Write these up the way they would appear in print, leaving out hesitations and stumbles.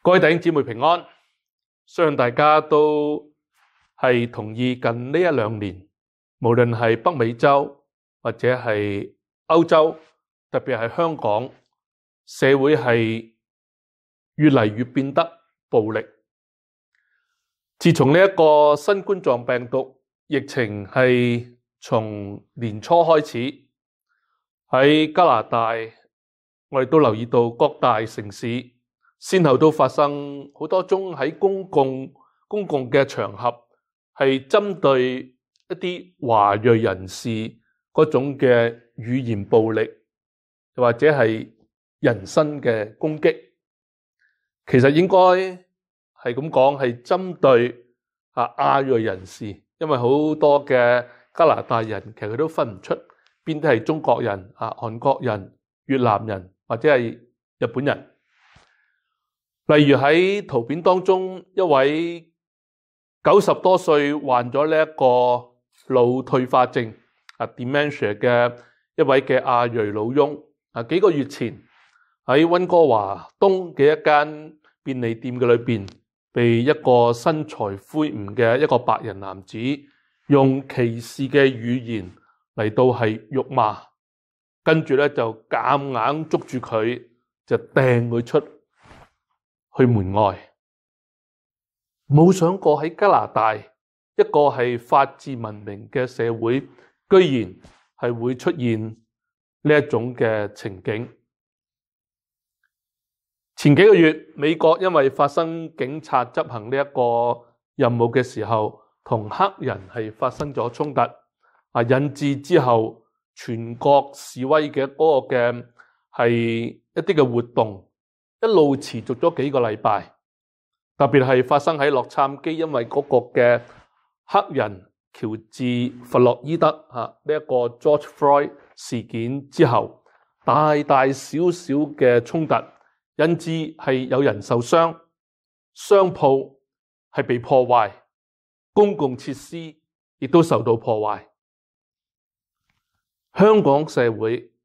各位弟兄姊妹平安，相信大家都係同意近呢一兩年，無論係北美洲或者係歐洲，特別係香港，社會係越嚟越變得暴力。自從呢一個新冠狀病毒疫情係從年初開始，喺加拿大，我哋都留意到各大城市先後都發生好多宗喺公共嘅場合係針對一啲華裔人士嗰種嘅語言暴力，或者係人身嘅攻擊。其實應該係咁講，係針對亞裔人士，因為好多嘅加拿大人其實佢都分唔出邊啲係中國人、韓國人、越南人或者係日本人。例如喺圖片當中，一位90多歲患咗呢一個腦退化症dementia 嘅一位嘅亞裔老翁，幾個月前喺溫哥華東嘅一間便利店嘅裏邊，被一個身材魁梧嘅一個白人男子用歧視嘅語言嚟到係辱罵，跟住咧就夾硬捉住佢，就掟佢出去門外。冇想過喺加拿大一個係法治文明嘅社會，居然係會出現呢一種嘅情景。前幾個月，美國因為發生警察執行呢一個任務嘅時候，同黑人係發生咗衝突，引致之後全國示威嘅嗰個嘅係一啲嘅活動，一路持續咗幾個禮拜，特別係發生喺洛杉磯，因為嗰個嘅黑人喬治弗洛伊德呢一個 George Floyd 事件之後，大大小小嘅衝突，引致係有人受傷，商鋪係被破壞，公共設施亦都受到破壞。香港社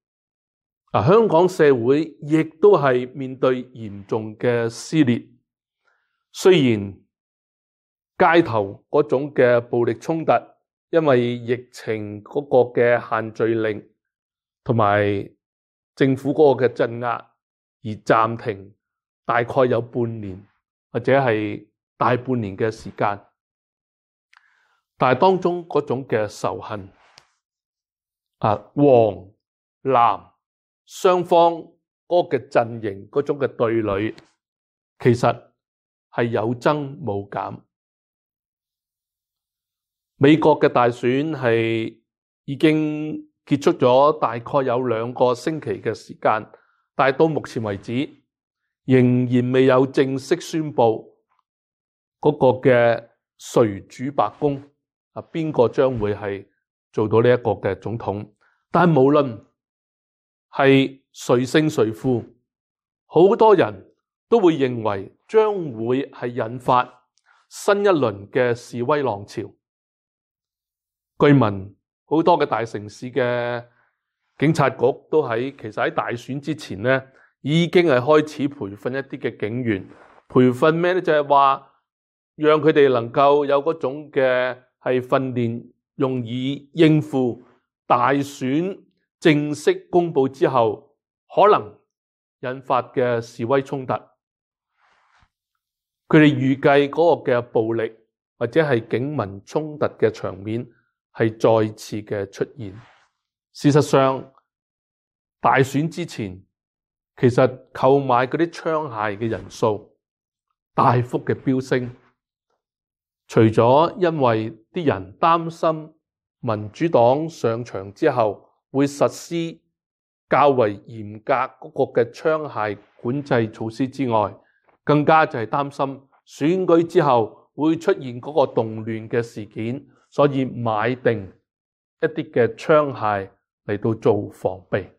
會亦都係面對嚴重嘅撕裂。雖然街頭嗰種嘅暴力衝突，因為疫情嗰個嘅限聚令同埋政府嗰個嘅鎮壓而暫停，大概有半年或者係大半年嘅時間，但係當中嗰種嘅仇恨，黃藍雙方嗰個嘅陣營嗰種嘅對壘，其實係有增冇減。美國嘅大選係已經結束咗大概有2個星期嘅時間，但係到目前為止仍然未有正式宣布嗰個嘅誰主白宮，邊個將會係做到呢一個嘅總統。但係無論係誰勝誰負，好多人都會認為將會係引發新一輪嘅示威浪潮。據聞好多嘅大城市嘅警察局都其實喺大選之前呢，已經係開始培訓一啲嘅警員。培訓咩呢？就係話讓佢哋能夠有嗰種嘅係訓練，用以應付大選正式公布之後可能引發嘅示威衝突。佢哋預計嗰個嘅暴力或者係警民衝突嘅場面係再次嘅出現。事實上，大選之前，其實購買嗰啲槍械嘅人數大幅嘅飆升。除咗因為啲人擔心民主黨上場之後會實施較為嚴格嗰個嘅槍械管制措施之外，更加就係擔心選舉之後會出現嗰個動亂嘅事件，所以買定一啲嘅槍械嚟到做防備。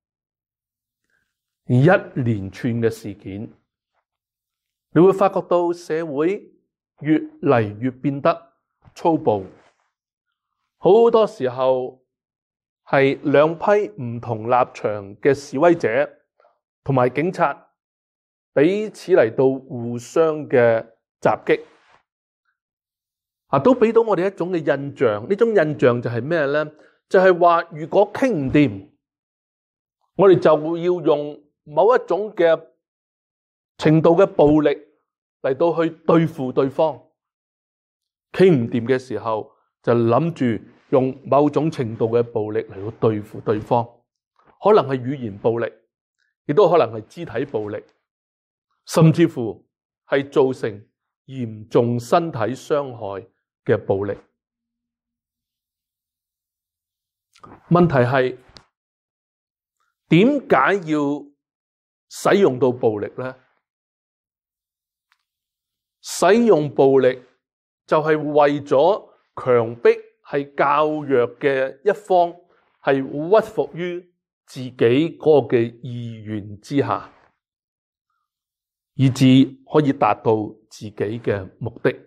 一連串嘅事件，你會發覺到社會越嚟越變得粗暴。好多時候係兩批唔同立場嘅示威者同埋警察彼此嚟到互相嘅襲擊，都俾到我哋一種嘅印象。呢種印象就係咩呢？就係話如果傾唔掂，我哋就會要用某一種嘅程度嘅暴力嚟到去對付對方。傾唔掂嘅時候，就諗住用某種程度嘅暴力嚟到對付對方，可能係語言暴力，亦都可能係肢體暴力，甚至乎係造成嚴重身體傷害嘅暴力。問題係點解要使用到暴力呢？使用暴力就係為咗強迫係較弱嘅一方係屈服於自己嗰個嘅意願之下，以致可以達到自己嘅目的。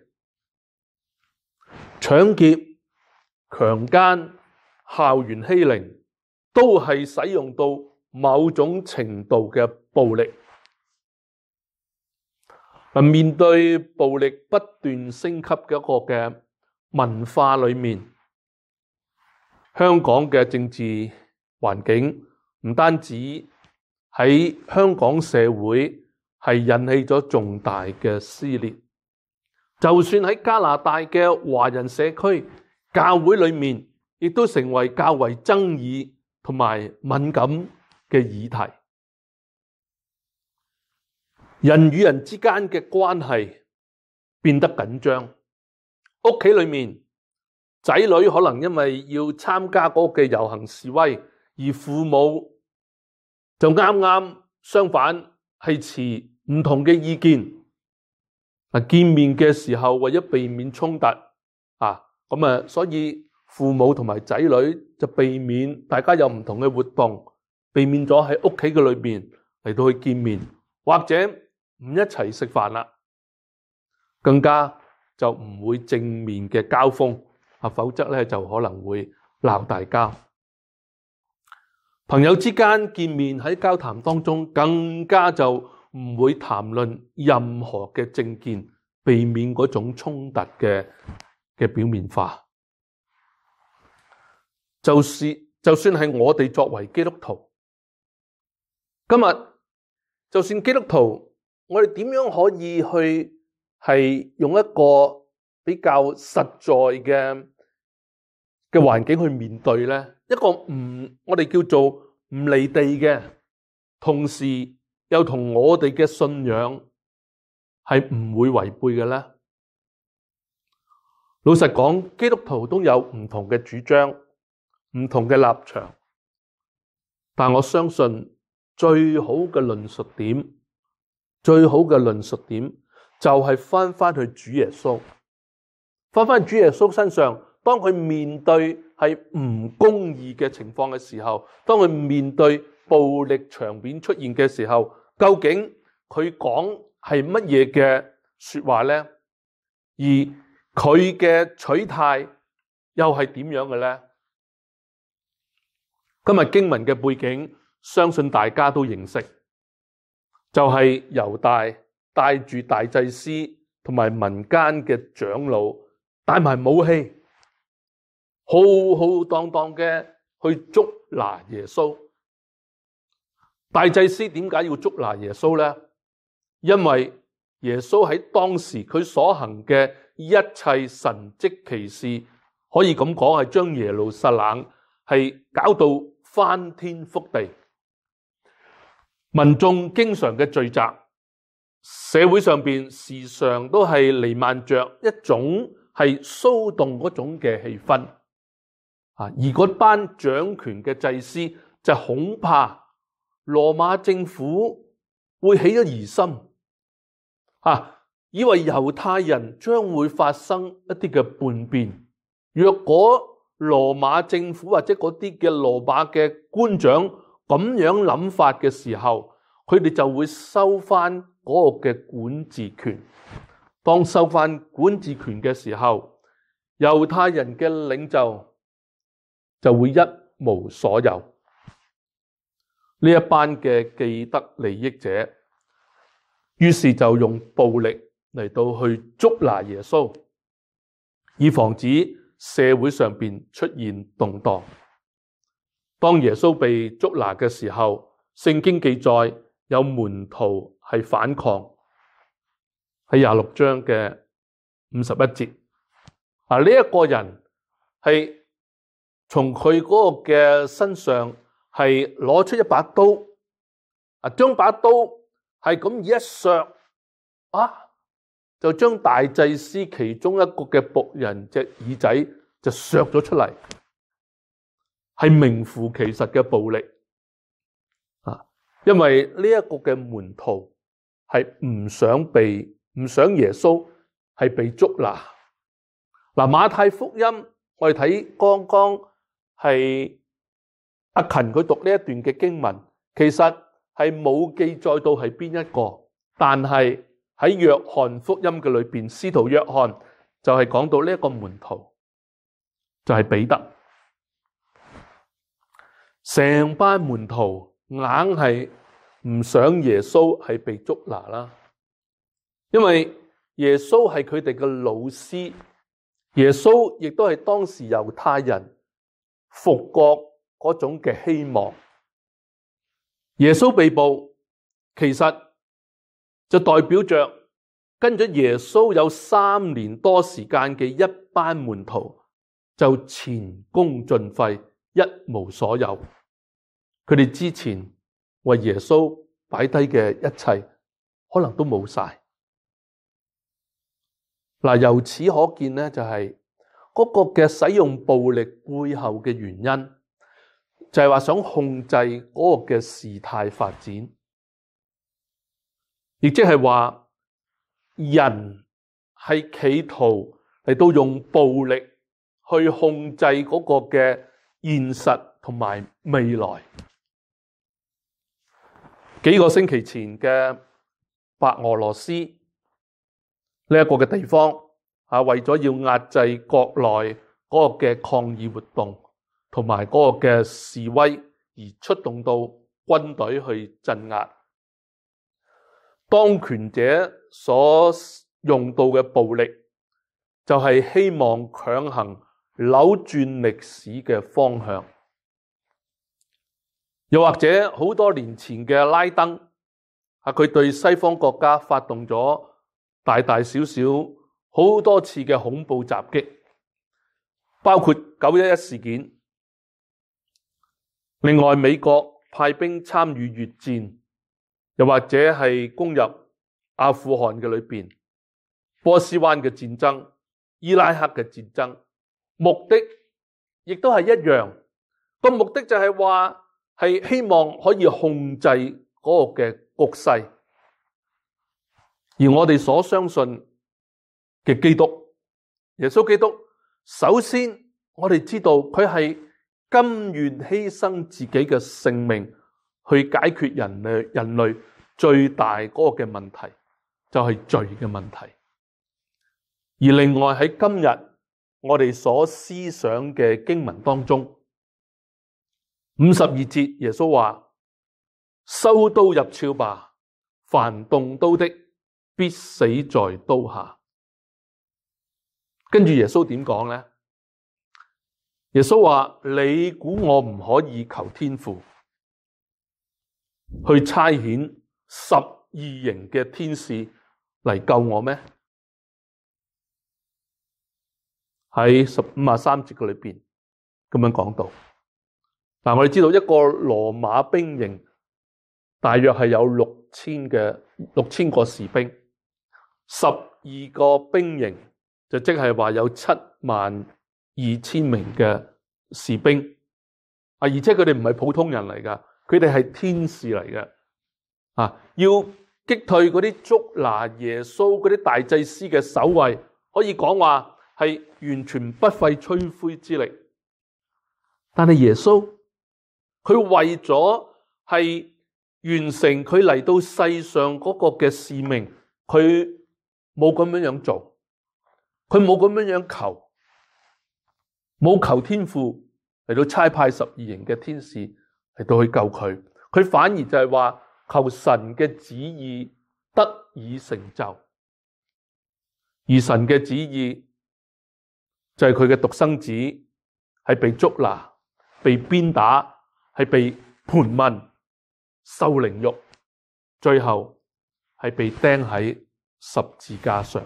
搶劫、強姦、校園欺凌都係使用到某種程度嘅暴力。面對暴力不斷升級嘅一個嘅文化裏面，香港嘅政治環境唔單止喺香港社會係引起咗重大嘅撕裂，就算喺加拿大嘅華人社區教會裏面，亦都成為較為爭議同埋敏感嘅議題。人與人之間嘅關係變得緊張，屋企裏面仔女可能因為要參加嗰個嘅遊行示威，而父母就啱啱相反，係持唔同嘅意見。見面嘅時候為咗避免衝突，所以父母同埋仔女就避免大家有唔同嘅活動，避免咗喺屋企嘅裏面嚟到去見面，或者唔一齊食飯啦，更加就唔會正面嘅交鋒，否則咧就可能會鬧大交。朋友之間見面喺交談當中，更加就唔會談論任何嘅政見，避免嗰種衝突嘅表面化。就算係我哋作為基督徒，今日就算基督徒，我哋點樣可以去係用一個比較實在嘅環境去面對呢？一個我哋叫做唔離地嘅，同時又同我哋嘅信仰係唔會違背嘅呢？老實講，基督徒都有唔同嘅主張、唔同嘅立場，但我相信最好嘅論述點就係返去主耶穌，返主耶穌身上。當佢面對係唔公義嘅情況嘅時候，當佢面對暴力場面出現嘅時候，究竟佢講係乜嘢嘅說話呢？而佢嘅取態又係點樣嘅呢？今日經文嘅背景，相信大家都認識，就係猶大帶住大祭司同埋民間嘅長老，帶埋武器，浩浩蕩蕩嘅去捉拿耶穌。大祭司點解要捉拿耶穌呢？因為耶穌喺當時佢所行嘅一切神蹟奇事，可以咁講係將耶路撒冷係搞到翻天覆地，民眾經常嘅聚集，社會上邊時常都係彌漫着一種係騷動嗰種嘅氣氛。而嗰班掌權嘅祭司就恐怕羅馬政府會起咗疑心，以為猶太人將會發生一啲嘅叛變。若果羅馬政府或者嗰啲嘅羅馬嘅官長咁樣諗法嘅時候，佢哋就會收翻嗰個嘅管治權。當收翻管治權嘅時候，猶太人嘅領袖就會一無所有。呢一班嘅既得利益者於是就用暴力嚟到去捉拿耶穌，以防止社會上邊出現動盪。當耶穌被捉拿嘅時候，聖經記載有門徒係反抗，喺26章嘅51節。呢一個人係從佢嗰個嘅身上係攞出一把刀，將把刀係咁一削，就將大祭司其中一個嘅僕人隻耳仔就削咗出嚟，係名副其實嘅暴力。因為呢一個嘅門徒係唔想耶穌係被捉拿。馬太福音我哋睇剛剛係阿勤佢讀呢一段嘅經文，其實係冇記載到係邊一個，但係喺約翰福音嘅裏邊，使徒約翰就係講到呢一個門徒就係彼得。成班門徒硬係唔想耶穌係被捉拿啦，因為耶穌係佢哋嘅老師，耶穌亦都係當時猶太人復國嗰種嘅希望。耶穌被捕，其實就代表着跟咗耶穌有3年多時間嘅一班門徒就前功盡廢，一無所有。佢哋之前為耶穌擺低嘅一切可能都冇晒。由此可見呢，就係嗰個嘅使用暴力背後嘅原因，就係話想控制嗰個嘅事態發展，亦即係話人係企圖嚟到用暴力去控制嗰個嘅現實同埋未來。幾個星期前嘅白俄羅斯呢一個嘅地方，為咗要壓制國內嗰個嘅抗議活動同埋嗰個嘅示威，而出動到軍隊去鎮壓。當權者所用到嘅暴力，就係希望強行扭轉歷史嘅方向。又或者好多年前嘅拉登，佢對西方國家發動咗大大小小好多次嘅恐怖襲擊，包括911事件。另外，美國派兵參與越戰，又或者係攻入阿富汗嘅裏邊，波斯灣嘅戰爭、伊拉克嘅戰爭，目的亦都係一樣。個目的就係話係希望可以控制嗰個嘅局勢。而我哋所相信嘅基督，耶穌基督，首先我哋知道佢係甘願犧牲自己嘅性命去解決人類最大嗰個嘅問題，就係罪嘅問題。而另外喺今日我哋所思想嘅經文當中，52節耶穌話：收刀入鞘吧，凡動刀的必死在刀下。跟住耶穌點講呢？耶穌話：你估我唔可以求天父去差遣12營嘅天使嚟救我咩？喺53節嘅裏邊咁樣講到。我哋知道一個羅馬兵營大約係有6000個士兵，12個兵營就即係話有72000名嘅士兵，而且佢哋唔係普通人嚟㗎，佢哋係天使嚟嘅，要擊退嗰啲捉拿耶穌嗰啲大祭司嘅守衛，可以講話係完全不費吹灰之力。但係耶穌佢為咗係完成佢嚟到世上嗰個嘅使命，佢冇咁樣做，佢冇咁樣求，冇求天父嚟到差派12營嘅天使嚟到去救佢，佢反而就係話求神嘅旨意得以成就。而神嘅旨意就係佢嘅獨生子係被捉拿、被鞭打、係被盤問、受凌辱，最後係被釘喺十字架上。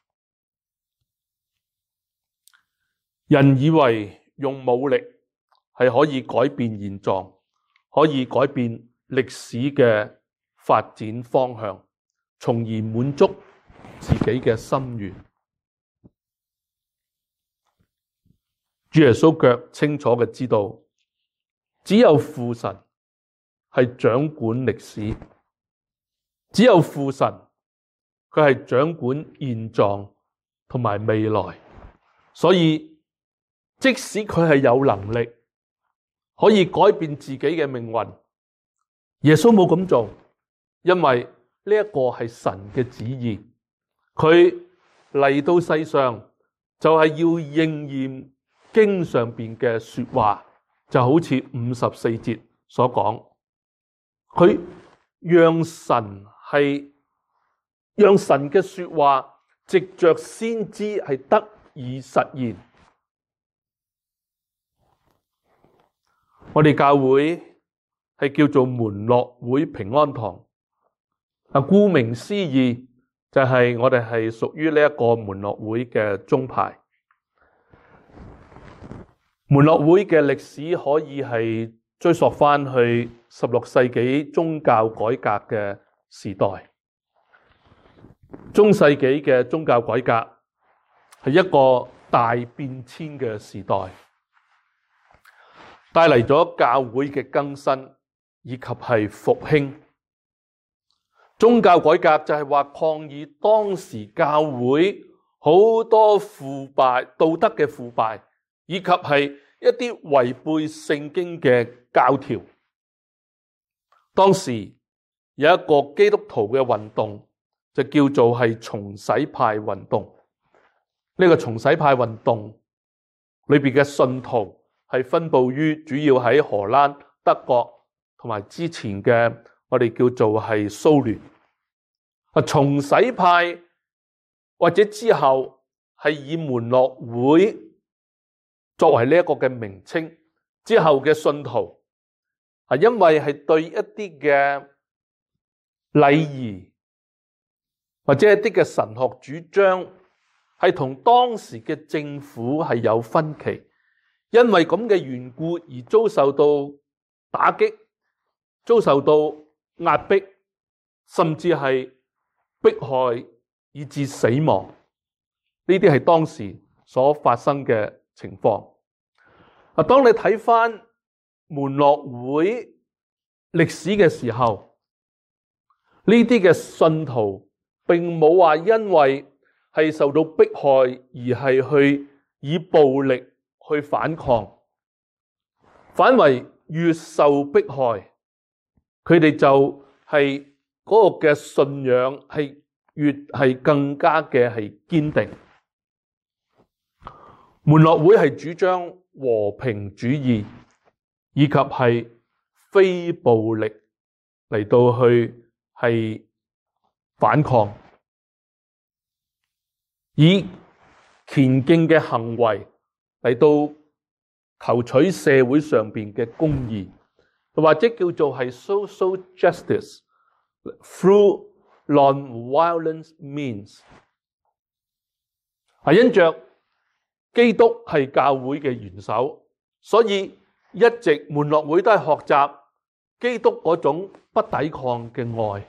人以為用武力係可以改變現狀，可以改變歷史嘅發展方向，從而滿足自己嘅心願。主耶穌卻清楚嘅知道，只有父神係掌管歷史，只有父神佢係掌管現狀同埋未來，所以即使佢係有能力可以改變自己嘅命運，耶穌冇咁做，因為呢一個係神嘅旨意。佢嚟到世上就係要應驗經上邊嘅說話，就好似54節所講，佢讓神嘅說話藉着先知係得以實現。我哋教會係叫做門諾會平安堂，顧名思義就係我哋係屬於呢一個門諾會嘅宗派。門諾會嘅歷史可以係追溯返去16世紀宗教改革嘅時代。中世紀嘅宗教改革係一個大變遷嘅時代，帶嚟咗教會嘅更新以及係復興。宗教改革就係話抗議當時教會好多腐敗、道德嘅腐敗，以及係一啲違背聖經嘅教條。當時有一個基督徒嘅運動，就叫做係重洗派運動。呢個重洗派運動裏邊嘅信徒係分布於主要喺荷蘭、德國同埋之前嘅我哋叫做係蘇聯。重洗派或者之後係以門諾會作為呢一個嘅名稱，之後嘅信徒係因為係對一啲嘅禮儀或者一啲嘅神學主張係同當時嘅政府係有分歧，因為咁嘅緣故而遭受到打擊，遭受到壓迫，甚至係迫害以致死亡。呢啲係當時所發生嘅情況。當你睇返門諾會歷史嘅時候，呢啲嘅信徒並冇話因為係受到迫害而係去以暴力去反抗，反為越受迫害，佢哋就係嗰個嘅信仰係越係更加嘅係堅定。門諾會係主張和平主義以及係非暴力嚟到去係反抗，以虔敬嘅行為嚟到求取社會上邊嘅公義，或者叫做係 social justice through non-violent means。因着基督係教會嘅元首，所以一直門諾會都係學習基督嗰種不抵抗嘅愛。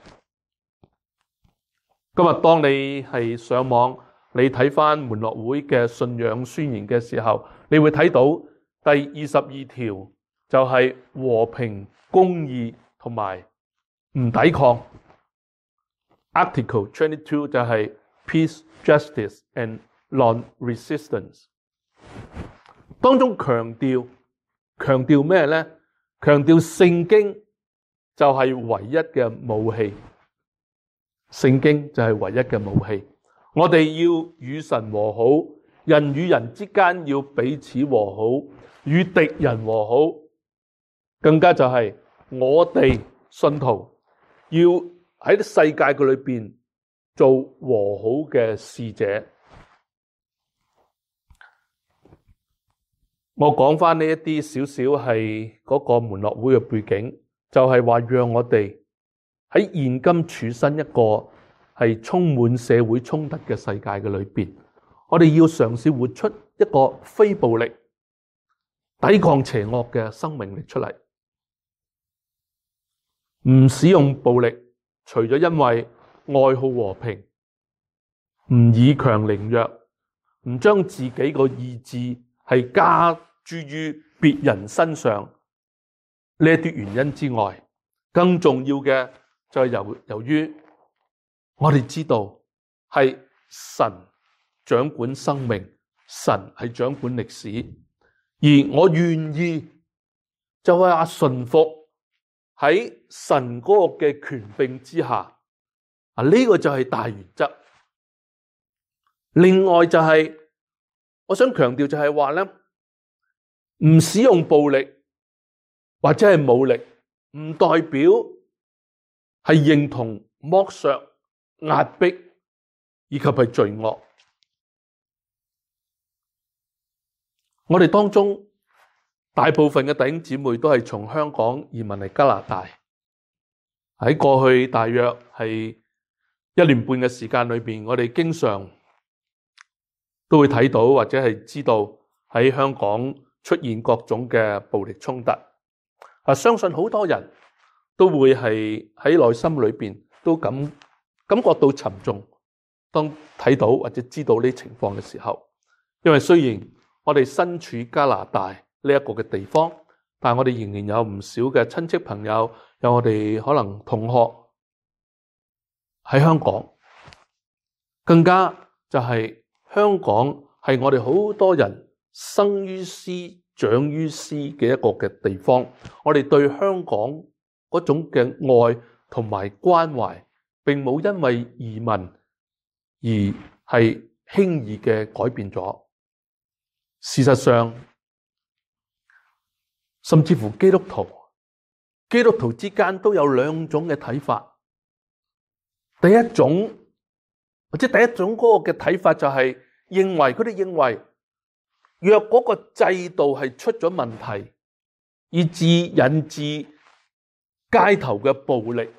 今日當你係上網，你睇返門諾會嘅信仰宣言嘅時候，你會睇到第22條就係和平、公義同埋唔抵抗。Article 22就係 peace, justice and non-resistance。當中強調咩呢？強調聖經就係唯一嘅武器，聖經就係唯一嘅武器。我哋要與神和好，人與人之間要彼此和好，與敵人和好。更加就係我哋信徒要喺啲世界嘅裏邊做和好嘅使者。我講返呢一啲少少係嗰個門諾會嘅背景，就係話讓我哋喺現今處身一個係充滿社會衝突嘅世界嘅裏邊，我哋要嘗試活出一個非暴力、抵抗邪惡嘅生命力出嚟，唔使用暴力，除咗因為愛好和平，唔以強凌弱，唔將自己個意志係加諸於別人身上呢一啲原因之外，更重要嘅就係由於我哋知道係神掌管生命，神係掌管歷史，而我願意就係順服喺神嗰個嘅權柄之下，呢個就係大原則。另外就係我想強調就係話咧，唔使用暴力或者係武力，唔代表係認同剝削、壓迫以及係罪惡。我哋當中大部分嘅弟兄姊妹都係從香港移民嚟加拿大，喺過去大約係1年半嘅時間裏邊，我哋經常都會睇到或者係知道喺香港出現各種嘅暴力衝突。相信好多人都會係喺內心裏邊都感覺到沉重，當睇到或者知道呢情況嘅時候。因為雖然我哋身處加拿大呢一個嘅地方，但係我哋仍然有唔少嘅親戚朋友，有我哋可能同學喺香港，更加就係香港係我哋好多人生於斯長於斯嘅一個嘅地方。我哋對香港嗰種嘅愛同埋關懷，並冇因為移民而係輕易嘅改變咗。事實上，甚至乎基督徒之間都有兩種嘅睇法。第一種嗰個嘅睇法就係佢哋認為，若嗰個制度係出咗問題，以致引致街頭嘅暴力，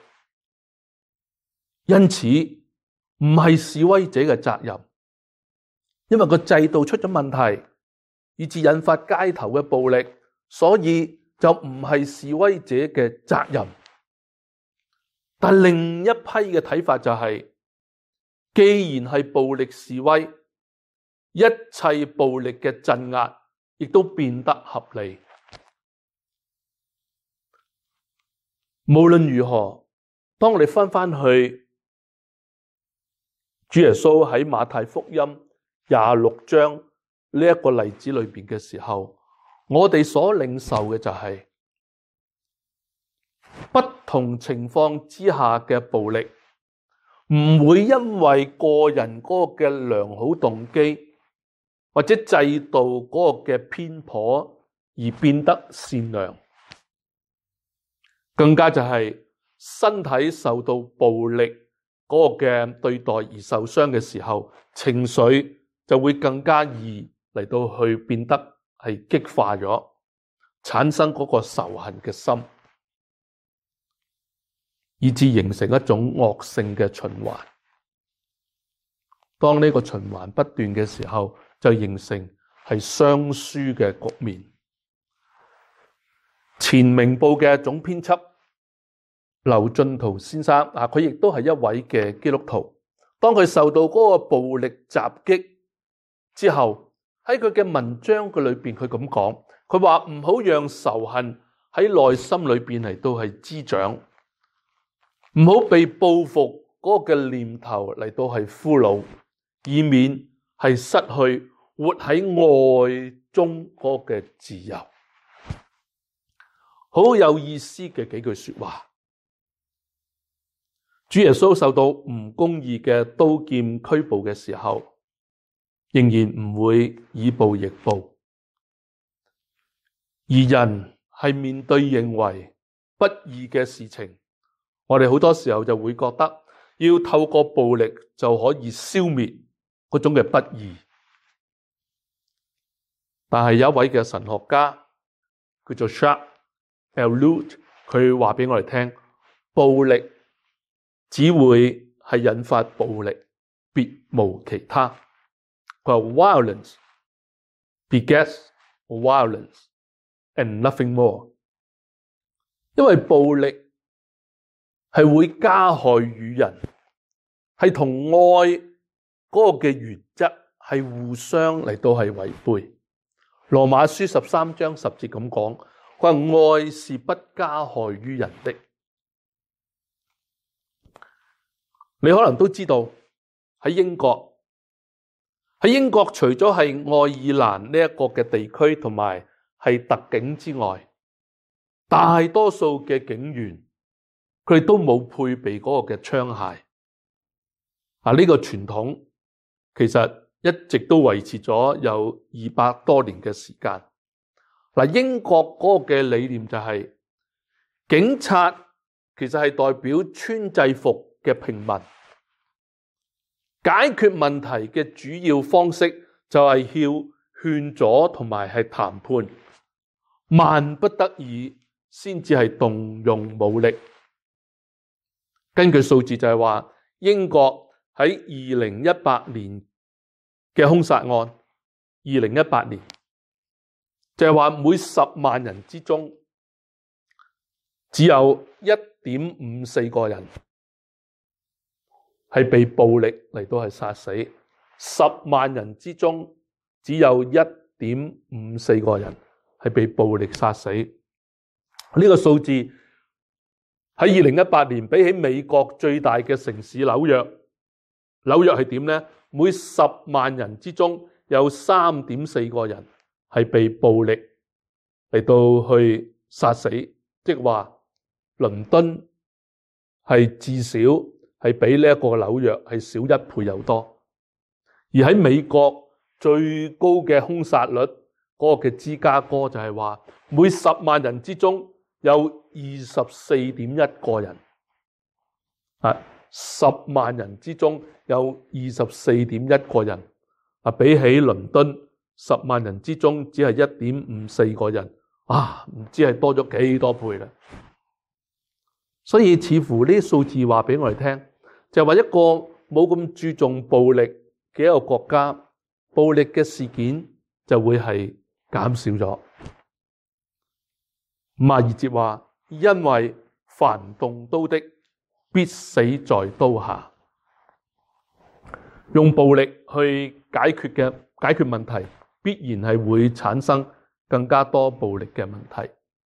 因此唔係示威者嘅責任，因為個制度出咗問題，以致引發街頭嘅暴力，所以就唔係示威者嘅責任。但另一批嘅睇法就係，既然係暴力示威，一切暴力嘅鎮壓亦都變得合理。無論如何，當我哋翻去主耶穌喺馬太福音26章呢一個例子裏邊嘅時候，我哋所領受嘅就係不同情況之下嘅暴力，唔會因為個人嗰個嘅良好動機或者制度嗰個嘅偏頗而變得善良，更加就係身體受到暴力嗰個嘅對待而受傷嘅時候，情緒就會更加易嚟到去變得係激化咗，產生嗰個仇恨嘅心，以致形成一種惡性嘅循環。當呢個循環不斷嘅時候，就形成係雙輸嘅局面。前明報嘅總編輯劉進圖先生佢亦都係一位嘅基督徒。當佢受到嗰個暴力襲擊之後，喺佢嘅文章嘅裏邊，佢咁講，佢話唔好讓仇恨喺內心裏邊嚟到係滋長，唔好被報復嗰個嘅念頭嚟到係俘虜，以免係失去活喺愛中嗰個嘅自由。好有意思嘅幾句說話。主耶穌受到唔公義嘅刀劍拘捕嘅時候，仍然唔會以暴易暴，而人係面對認為不義嘅事情， 我哋好多時候就會覺得要透過暴力就可以消滅嗰種嘅不義。但係有一位嘅神學家叫做 Jacques Ellul， 佢話俾我哋聽，暴力只會係引發暴力，別無其他。佢話 Violence begets violence and nothing more。因為暴力係會加害於人，係同愛嗰個嘅原則係互相嚟到係違背。羅馬書13章10節咁講，佢話愛是不加害於人的。你可能都知道喺英國除咗係愛爾蘭呢一個嘅地區同埋係特警之外，大多數嘅警員佢哋都冇配備嗰個嘅槍械。呢個傳統其實一直都維持咗有200多年嘅時間。英國嗰個嘅理念就係警察其實係代表穿制服嘅平民，解決問題嘅主要方式就係要勸阻同埋係談判，萬不得已先至係動用武力。根據數字就係話，英國喺2018年嘅兇殺案，2018年就係話每10萬人之中只有1.54個人係被暴力嚟到係殺死，10萬人之中只有1.54個人係被暴力殺死。呢個數字喺2018年比起美國最大嘅城市紐約係點呢？每10萬人之中有3.4個人係被暴力嚟到去殺死，即係話倫敦係至少係比呢一個紐約係少1倍有多。而喺美國最高嘅兇殺率嗰個嘅芝加哥就係話，每10萬人之中有24.1個人，10萬人之中有24.1個人，比起倫敦10萬人之中只係1.54個人，唔知係多咗幾多倍啦。所以似乎呢啲數字話俾我哋聽，就係話一個冇咁注重暴力嘅一個國家，暴力嘅事件就會係減少咗。52節話，因為凡動刀的必死在刀下。用暴力去解決問題，必然係會產生更加多暴力嘅問題。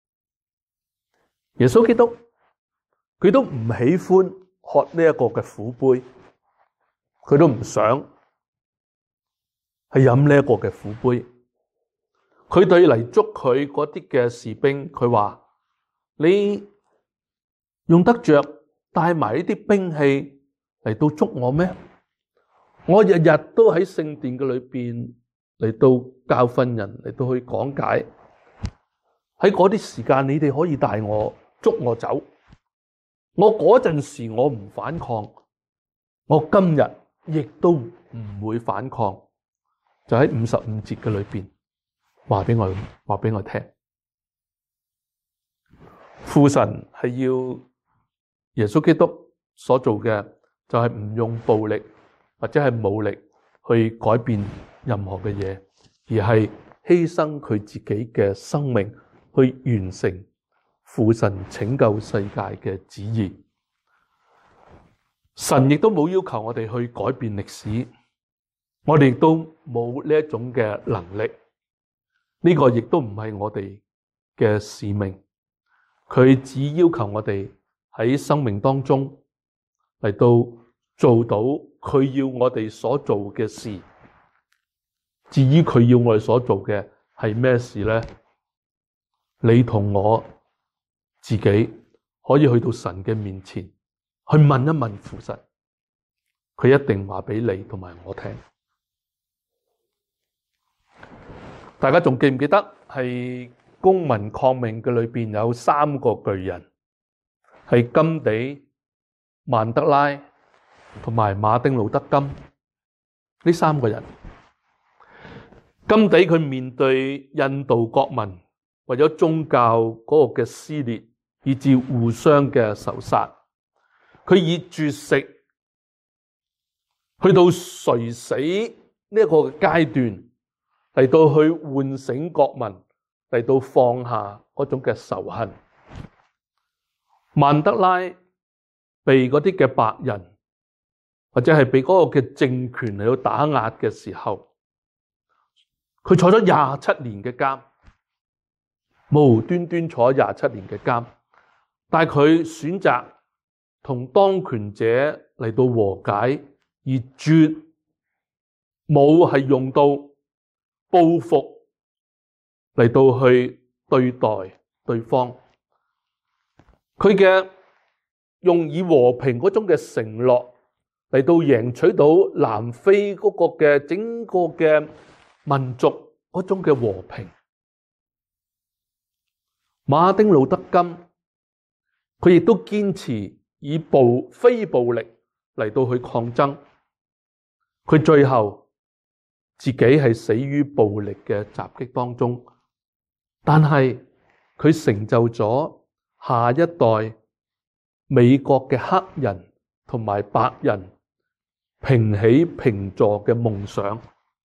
耶穌基督佢都唔喜歡喝呢一個嘅苦杯，佢都唔想去飲呢一個嘅苦杯。佢對嚟捉佢嗰啲嘅士兵，佢話：你用得着帶埋呢啲兵器嚟到捉我咩？我日日都喺聖殿嘅裏邊嚟到教訓人，嚟到去講解。喺嗰啲時間，你哋可以帶我捉我走。我嗰陣時我唔反抗，我今日亦都唔會反抗。就喺55節嘅裏邊話俾我聽，父神係要耶穌基督所做嘅，就係唔用暴力或者係武力去改變任何嘅嘢，而係犧牲佢自己嘅生命去完成父神拯救世界嘅旨意。神亦都冇要求我哋去改變歷史，我哋亦都冇呢一種嘅能力，呢個亦都唔係我哋嘅使命。佢只要求我哋喺生命當中嚟到做到佢要我哋所做嘅事。至於佢要我哋所做嘅係咩事呢？你同我自己可以去到神嘅面前去問一問父神，佢一定話俾你同埋我聽。大家仲記唔記得係公民抗命嘅裏邊有3個巨人？ 係甘地、曼德拉同埋馬丁路德金呢三個人。甘地佢面對印度國民為咗宗教嗰個嘅撕裂，以致互相嘅仇殺，佢以絕食去到垂死呢一個階段嚟到去喚醒國民，嚟到放下嗰種嘅仇恨。曼德拉被嗰啲嘅白人或者係被嗰個嘅政權嚟到打壓嘅時候，佢坐咗27年嘅監，無端端坐27年嘅監，但係佢選擇同當權者嚟到和解，而絕冇係用到報復嚟到去對待對方。佢嘅用以和平嗰種嘅承諾嚟到贏取到南非嗰個嘅整個嘅民族嗰種嘅和平。馬丁路德金佢亦都堅持以非暴力嚟到去抗爭，佢最後自己係死於暴力嘅襲擊當中，但係佢成就咗下一代美國嘅黑人同埋白人平起平坐嘅夢想。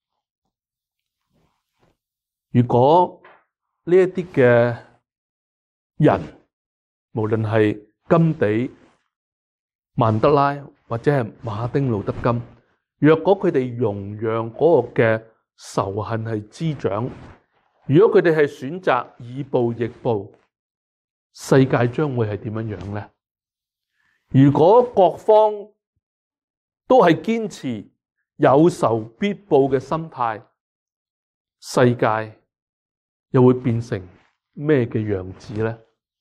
如果呢一啲嘅人，無論係甘地、曼德拉或者係馬丁路德金，若果佢哋容讓嗰個嘅仇恨係滋長，如果佢哋係選擇以暴易暴，世界將會係點樣樣呢？如果各方都係堅持有仇必報嘅心態，世界又會變成咩嘅樣子呢？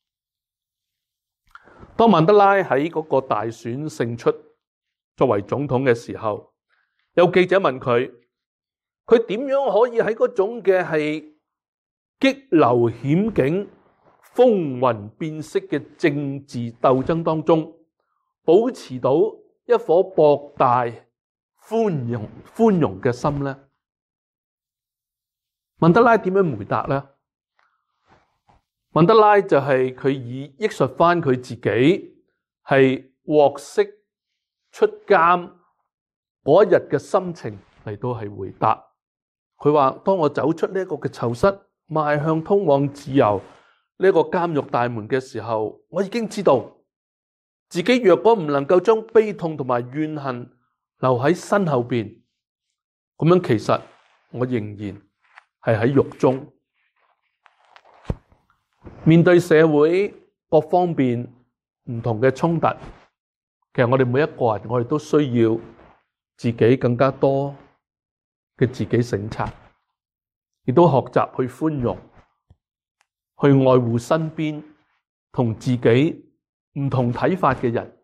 當曼德拉喺嗰個大選勝出作為總統嘅時候，有記者問佢，佢點樣可以喺嗰種嘅係激流險境、風雲變色嘅政治鬥爭當中，保持到一顆博大寬容嘅心呢？曼德拉點樣回答呢？曼德拉就係佢以憶述翻佢自己係獲釋出監嗰一日嘅心情嚟到係回答。佢話：當我走出呢一個嘅囚室，邁向通往自由呢個監獄大門嘅時候，我已經知道自己若果唔能夠將悲痛同埋怨恨留喺身後邊，咁樣其實我仍然係喺獄中。面對社會各方面唔同嘅衝突，其實我哋每一個人，我哋都需要自己更加多嘅自己省察，亦都學習去寬容，去愛護身邊同自己唔同睇法嘅人。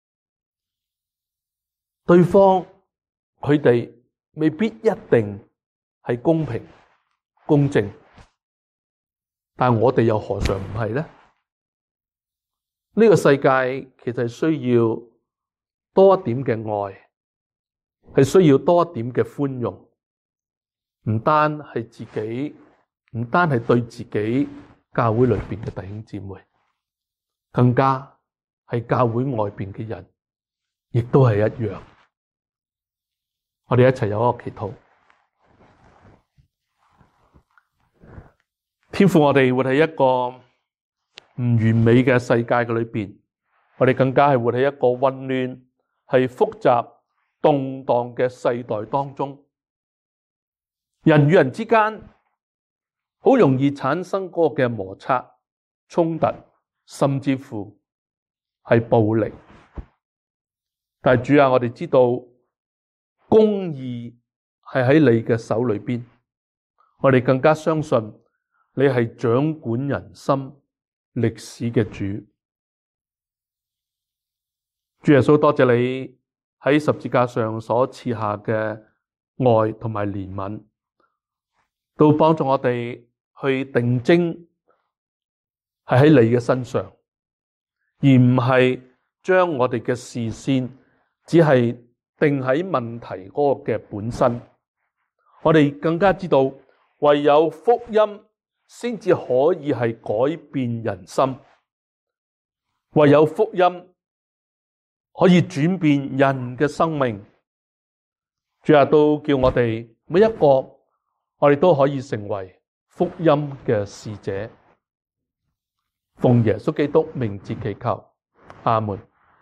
對方佢哋未必一定係公平公正，但我哋又何嘗唔係呢？呢個世界其實係需要多一點嘅愛，係需要多一點嘅寬容，唔單係自己，唔單係對自己教會裏邊嘅弟兄姊妹，更加係教會外邊嘅人，亦都係一樣。我哋一齊有一個祈禱。天父，我哋活喺一個唔完美嘅世界嘅裏邊，我哋更加係活喺一個混亂、係複雜、動盪嘅世代當中。人與人之間好容易產生嗰個嘅摩擦、衝突，甚至乎係暴力。但係主啊，我哋知道公義係喺你嘅手裏邊，我哋更加相信你係掌管人心歷史嘅主。主耶穌，多謝你喺十字架上所賜下嘅愛同埋憐憫，都幫助我哋去定睛係喺你嘅身上， 而唔係將我哋嘅視線只係定喺問題嗰個嘅本身。我哋更加知道，唯有福音先至可以係改變人心，唯有福音可以轉變人嘅生命。主啊，都叫我哋每一個，我哋都可以成為福音嘅使者。奉耶穌基督名字祈求，阿門。